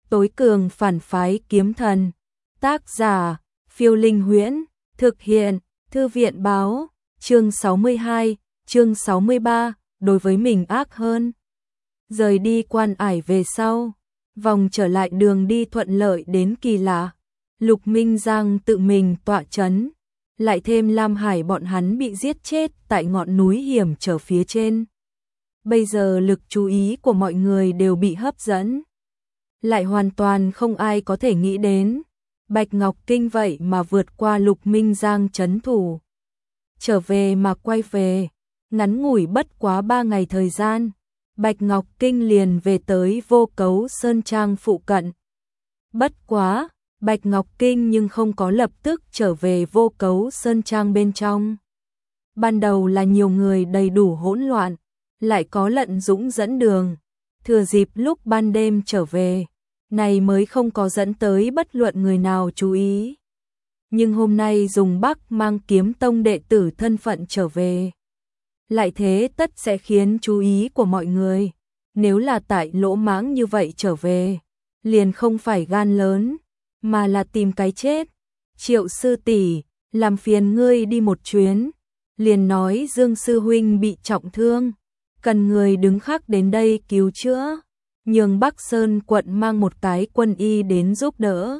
Tối cường phản phái kiếm thần. Tác giả, Phiêu Linh Huyễn. Thực hiện, Thư viện báo. Chương 62, chương 63, đối với mình ác hơn. Rời đi Quan Ải về sau, vòng trở lại đường đi thuận lợi đến kỳ lạ. Lục Minh Giang tự mình tọa chấn, lại thêm Lam Hải bọn hắn bị giết chết tại ngọn núi hiểm trở phía trên. Bây giờ lực chú ý của mọi người đều bị hấp dẫn. Lại hoàn toàn không ai có thể nghĩ đến, Bạch Ngọc Kinh vậy mà vượt qua Lục Minh Giang trấn thủ. Trở về mà quay về, ngắn ngủi bất quá 3 ngày thời gian, Bạch Ngọc Kinh liền về tới Vô Cấu Sơn Trang phụ cận. Bất quá, Bạch Ngọc Kinh nhưng không có lập tức trở về Vô Cấu Sơn Trang bên trong. Ban đầu là nhiều người đầy đủ hỗn loạn, lại có Lận Dũng dẫn đường, thừa dịp lúc ban đêm trở về, này mới không có dẫn tới bất luận người nào chú ý. Nhưng hôm nay dùng Bắc Mang Kiếm Tông đệ tử thân phận trở về, lại thế tất sẽ khiến chú ý của mọi người. Nếu là tại lỗ mãng như vậy trở về, liền không phải gan lớn, mà là tìm cái chết. Triệu sư tỷ, làm phiền ngươi đi một chuyến. Liền nói Dương sư huynh bị trọng thương, cần người đứng khác đến đây cứu chữa, nhường Bắc Sơn quận mang một cái quân y đến giúp đỡ.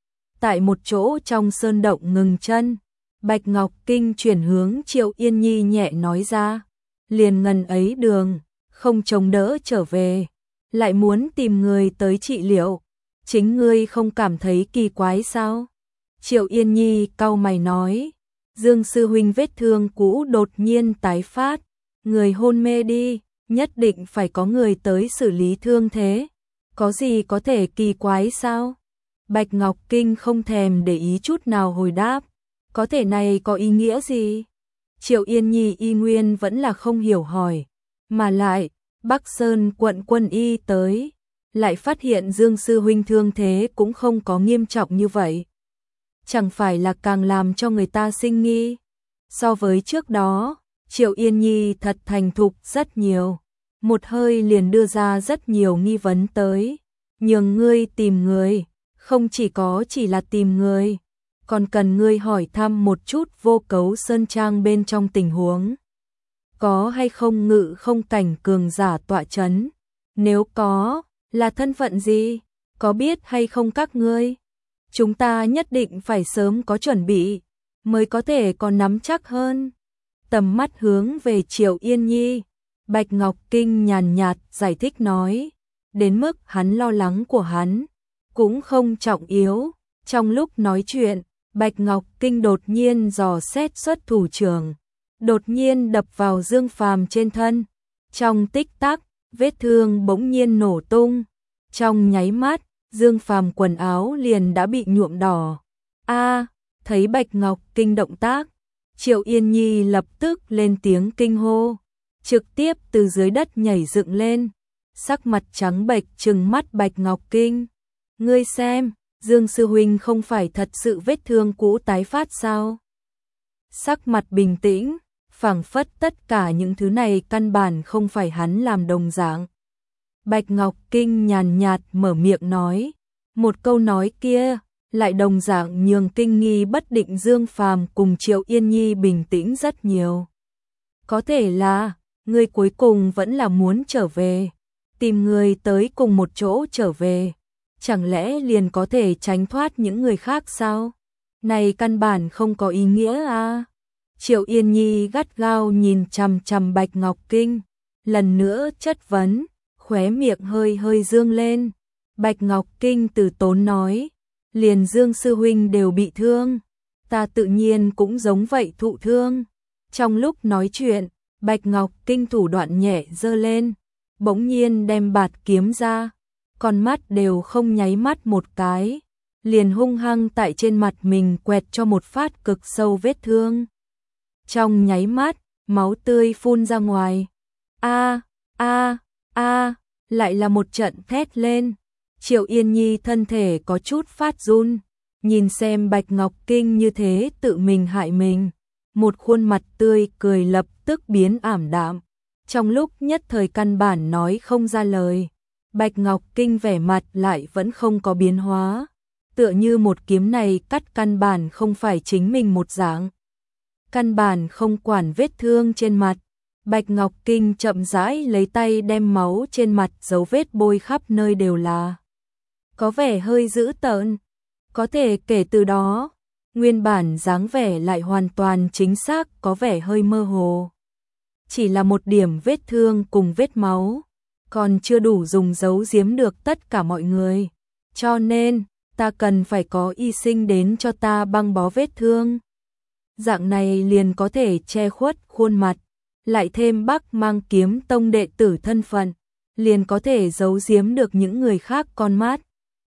Tại một chỗ trong sơn động ngừng chân, Bạch Ngọc Kinh chuyển hướng Triệu Yên Nhi nhẹ nói ra, liền ngần ấy đường, không chống đỡ trở về, lại muốn tìm người tới trị liệu, chính ngươi không cảm thấy kỳ quái sao? Triệu Yên Nhi cau mày nói, Dương sư huynh vết thương cũ đột nhiên tái phát, người hôn mê đi, nhất định phải có người tới xử lý thương thế, có gì có thể kỳ quái sao? Bạch Ngọc Kinh không thèm để ý chút nào hồi đáp, có thể này có ý nghĩa gì? Triệu Yên Nhi y nguyên vẫn là không hiểu hỏi, mà lại, Bắc Sơn quận quân y tới, lại phát hiện Dương sư huynh thương thế cũng không có nghiêm trọng như vậy. Chẳng phải là càng làm cho người ta sinh nghi. So với trước đó, Triệu Yên Nhi thật thành thục rất nhiều, một hơi liền đưa ra rất nhiều nghi vấn tới, nhường ngươi tìm người, không chỉ là tìm người, còn cần ngươi hỏi thăm một chút Vô Cấu Sơn Trang bên trong tình huống. Có hay không ngự không cảnh cường giả tọa chấn? Nếu có, là thân phận gì? Có biết hay không các ngươi? Chúng ta nhất định phải sớm có chuẩn bị, mới có thể còn nắm chắc hơn. Tầm mắt hướng về Triệu Yên Nhi, Bạch Ngọc Kinh nhàn nhạt giải thích nói, đến mức hắn lo lắng của hắn cũng không trọng yếu. Trong lúc nói chuyện, Bạch Ngọc Kinh đột nhiên dò xét xuất thủ trưởng, đột nhiên đập vào Dương Phàm trên thân. Trong tích tắc, vết thương bỗng nhiên nổ tung. Trong nháy mắt, Dương Phàm quần áo liền đã bị nhuộm đỏ. Thấy Bạch Ngọc Kinh động tác, Triệu Yên Nhi lập tức lên tiếng kinh hô, trực tiếp từ dưới đất nhảy dựng lên, sắc mặt trắng bệch trừng mắt Bạch Ngọc Kinh. Ngươi xem, Dương sư huynh không phải thật sự vết thương cũ tái phát sao? Sắc mặt bình tĩnh, phảng phất tất cả những thứ này căn bản không phải hắn làm đồng dạng. Bạch Ngọc Kinh nhàn nhạt mở miệng nói, một câu nói kia lại đồng dạng nhường kinh nghi bất định Dương Phàm cùng Triệu Yên Nhi bình tĩnh rất nhiều. Có thể là, ngươi cuối cùng vẫn là muốn trở về, tìm người tới cùng một chỗ trở về, chẳng lẽ liền có thể tránh thoát những người khác sao? Này căn bản không có ý nghĩa à? Triệu Yên Nhi gắt gao nhìn chằm chằm Bạch Ngọc Kinh, lần nữa chất vấn, khóe miệng hơi dương lên. Bạch Ngọc Kinh từ tốn nói, liền Dương sư huynh đều bị thương, ta tự nhiên cũng giống vậy thụ thương. Trong lúc nói chuyện, Bạch Ngọc Kinh thủ đoạn nhẹ giơ lên, bỗng nhiên đem bạt kiếm ra, con mắt đều không nháy mắt một cái, liền hung hăng tại trên mặt mình quẹt cho một phát cực sâu vết thương. Trong nháy mắt, máu tươi phun ra ngoài. Lại là một trận thét lên. Triệu Yên Nhi thân thể có chút phát run, nhìn xem Bạch Ngọc Kinh như thế tự mình hại mình, một khuôn mặt tươi cười lập tức biến ảm đạm, trong lúc nhất thời căn bản nói không ra lời. Bạch Ngọc Kinh vẻ mặt lại vẫn không có biến hóa, tựa như một kiếm này cắt căn bản không phải chính mình một dạng. Căn bản không quản vết thương trên mặt, Bạch Ngọc Kinh chậm rãi lấy tay đem máu trên mặt dấu vết bôi khắp nơi đều là. Có vẻ hơi dữ tợn, có thể kể từ đó, nguyên bản dáng vẻ lại hoàn toàn chính xác, có vẻ hơi mơ hồ. Chỉ là một điểm vết thương cùng vết máu, còn chưa đủ dùng giấu giếm được tất cả mọi người. Cho nên, ta cần phải có y sinh đến cho ta băng bó vết thương. Dạng này liền có thể che khuất khuôn mặt, lại thêm Bắc Mang Kiếm Tông đệ tử thân phận, liền có thể giấu giếm được những người khác con mắt.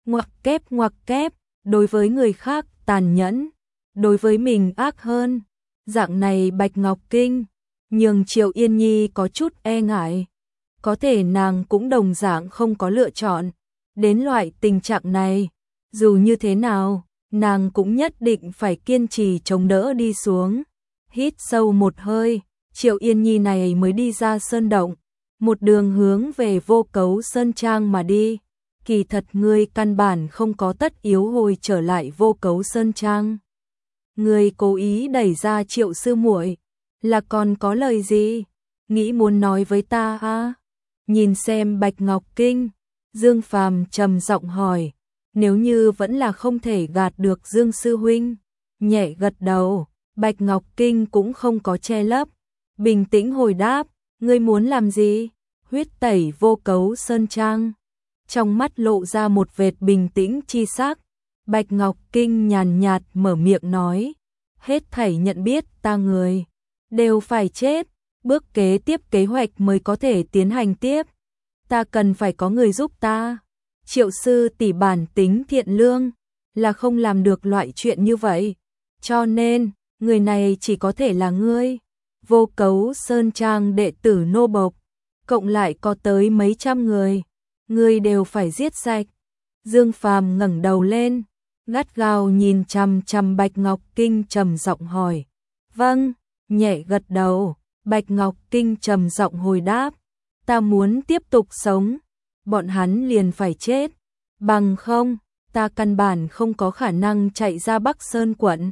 Ngoặc kép, đối với người khác tàn nhẫn, đối với mình ác hơn. Dạng này Bạch Ngọc Kinh, nhường Triệu Yên Nhi có chút e ngại. Có thể nàng cũng đồng dạng không có lựa chọn. Đến loại tình trạng này, dù như thế nào, nàng cũng nhất định phải kiên trì chống đỡ đi xuống. Hít sâu một hơi, Triệu Yên Nhi này mới đi ra sơn động, một đường hướng về Vô Cấu Sơn Trang mà đi. Kỳ thật ngươi căn bản không có tất yếu hồi trở lại Vô Cấu Sơn Trang. Ngươi cố ý đẩy ra Triệu sư muội, là còn có lời gì? Nghĩ muốn nói với ta à? Nhìn xem Bạch Ngọc Kinh, Dương Phàm trầm giọng hỏi, nếu như vẫn là không thể gạt được Dương sư huynh, nhẹ gật đầu, Bạch Ngọc Kinh cũng không có che lấp, bình tĩnh hồi đáp, ngươi muốn làm gì? Huyết tẩy Vô Cấu Sơn Trang. Trong mắt lộ ra một vệt bình tĩnh chi sắc, Bạch Ngọc Kinh nhàn nhạt mở miệng nói, hết thảy nhận biết ta người đều phải chết, bước kế tiếp kế hoạch mới có thể tiến hành tiếp. Ta cần phải có người giúp ta. Triệu sư tỷ bản tính thiện lương, là không làm được loại chuyện như vậy. Cho nên, người này chỉ có thể là ngươi. Vô Cấu Sơn Trang đệ tử nô bộc, cộng lại có tới mấy trăm người. Ngươi đều phải giết sạch. Dương Phàm ngẩng đầu lên, gắt gao nhìn chằm chằm Bạch Ngọc Kinh trầm giọng hỏi. Vâng, nhẹ gật đầu, Bạch Ngọc Kinh trầm giọng hồi đáp. Ta muốn tiếp tục sống, bọn hắn liền phải chết. Bằng không, ta căn bản không có khả năng chạy ra Bắc Sơn quận.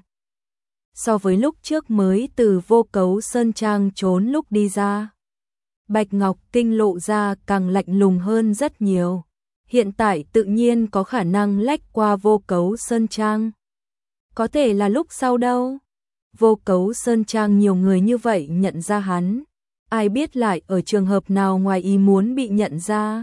So với lúc trước mới từ Vô Cấu Sơn Trang trốn lúc đi ra, Bạch Ngọc Kinh lộ ra càng lạnh lùng hơn rất nhiều. Hiện tại tự nhiên có khả năng lách qua Vô Cấu Sơn Trang. Có thể là lúc sau đâu. Vô Cấu Sơn Trang nhiều người như vậy nhận ra hắn. Ai biết lại ở trường hợp nào ngoài ý muốn bị nhận ra.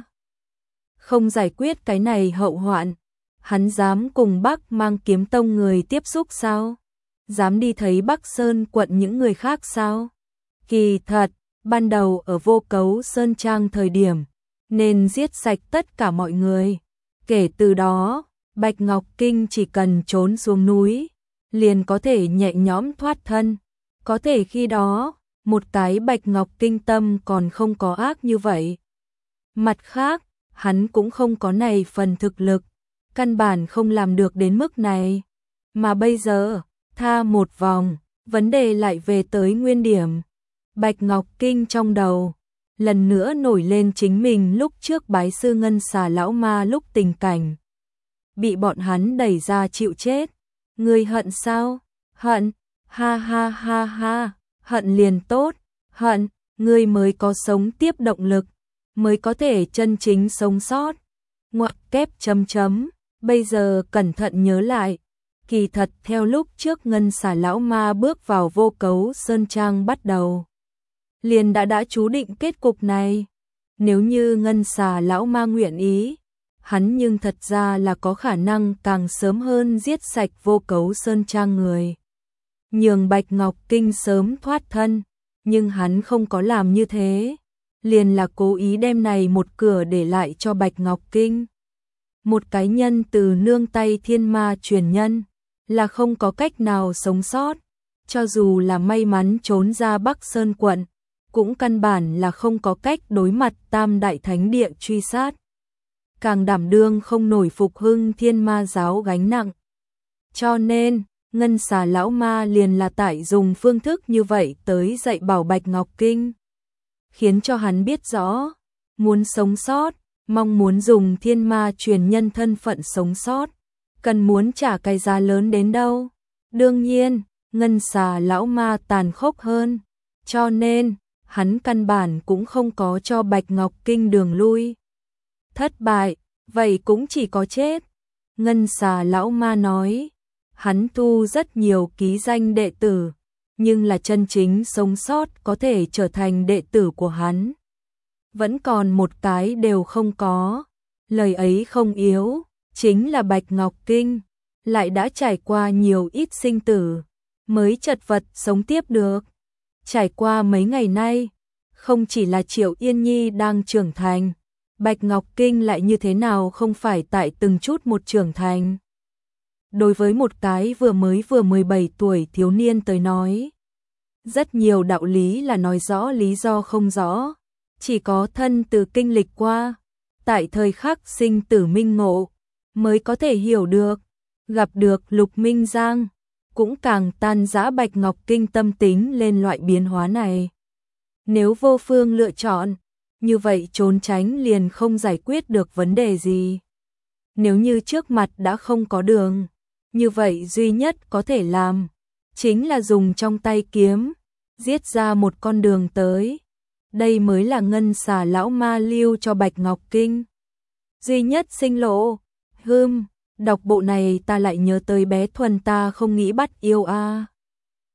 Không giải quyết cái này hậu hoạn, hắn dám cùng Bắc Mang Kiếm Tông người tiếp xúc sao? Dám đi thấy Bắc Sơn quận những người khác sao? Kỳ thật, ban đầu ở Vô Cấu Sơn Trang thời điểm, nên giết sạch tất cả mọi người. Kể từ đó, Bạch Ngọc Kinh chỉ cần trốn xuống núi, liền có thể nhẹ nhõm thoát thân. Có thể khi đó, một cái Bạch Ngọc Kinh tâm còn không có ác như vậy. Mặt khác, hắn cũng không có này phần thực lực, căn bản không làm được đến mức này. Mà bây giờ, tha một vòng, vấn đề lại về tới nguyên điểm. Bạch Ngọc Kinh trong đầu, lần nữa nổi lên chính mình lúc trước bái sư Ngân Xà lão ma lúc tình cảnh. Bị bọn hắn đẩy ra chịu chết. Ngươi hận sao? Hận, ha ha ha ha, hận liền tốt, hận, ngươi mới có sống tiếp động lực, mới có thể chân chính sống sót. Ngoặc kép chấm chấm, bây giờ cẩn thận nhớ lại, kỳ thật theo lúc trước Ngân Xà lão ma bước vào Vô Cấu Sơn Trang bắt đầu, liền đã chú định kết cục này. Nếu như Ngân Xà lão ma nguyện ý, hắn nhưng thật ra là có khả năng càng sớm hơn giết sạch Vô Cấu Sơn Trang người, nhường Bạch Ngọc Kinh sớm thoát thân, nhưng hắn không có làm như thế, liền là cố ý đem này một cửa để lại cho Bạch Ngọc Kinh. Một cái nhân từ nương tay thiên ma truyền nhân, là không có cách nào sống sót, cho dù là may mắn trốn ra Bắc Sơn quận, cũng căn bản là không có cách đối mặt Tam Đại Thánh Địa truy sát. Càng đảm đương không nổi phục hưng thiên ma giáo gánh nặng. Cho nên, Ngân Xà lão ma liền là tại dùng phương thức như vậy tới dạy bảo Bạch Ngọc Kinh, khiến cho hắn biết rõ, muốn sống sót, mong muốn dùng thiên ma truyền nhân thân phận sống sót, cần muốn trả cái giá lớn đến đâu. Đương nhiên, ngân xà lão ma tàn khốc hơn, cho nên hắn căn bản cũng không có cho Bạch Ngọc Kinh đường lui. Thất bại, vậy cũng chỉ có chết. Ngân xà lão ma nói, hắn thu rất nhiều ký danh đệ tử, nhưng là chân chính sống sót có thể trở thành đệ tử của hắn. Vẫn còn một cái đều không có, lời ấy không yếu, chính là Bạch Ngọc Kinh, lại đã trải qua nhiều ít sinh tử, mới chật vật sống tiếp được. Trải qua mấy ngày nay, không chỉ là Triệu Yên Nhi đang trưởng thành, Bạch Ngọc Kinh lại như thế nào không phải tại từng chút một trưởng thành. Đối với một cái vừa 17 tuổi thiếu niên tới nói, rất nhiều đạo lý là nói rõ lý do không rõ, chỉ có thân từ kinh lịch qua, tại thời khắc sinh tử minh ngộ, mới có thể hiểu được. Gặp được Lục Minh Giang, cũng càng tan rã Bạch Ngọc Kinh tâm tính lên loại biến hóa này. Nếu vô phương lựa chọn, như vậy trốn tránh liền không giải quyết được vấn đề gì. Nếu như trước mặt đã không có đường, như vậy duy nhất có thể làm, chính là dùng trong tay kiếm, giết ra một con đường tới. Đây mới là ngân xà lão ma lưu cho Bạch Ngọc Kinh duy nhất sinh lộ. Đọc bộ này ta lại nhớ tới bé Thuần ta không nghĩ bắt yêu a.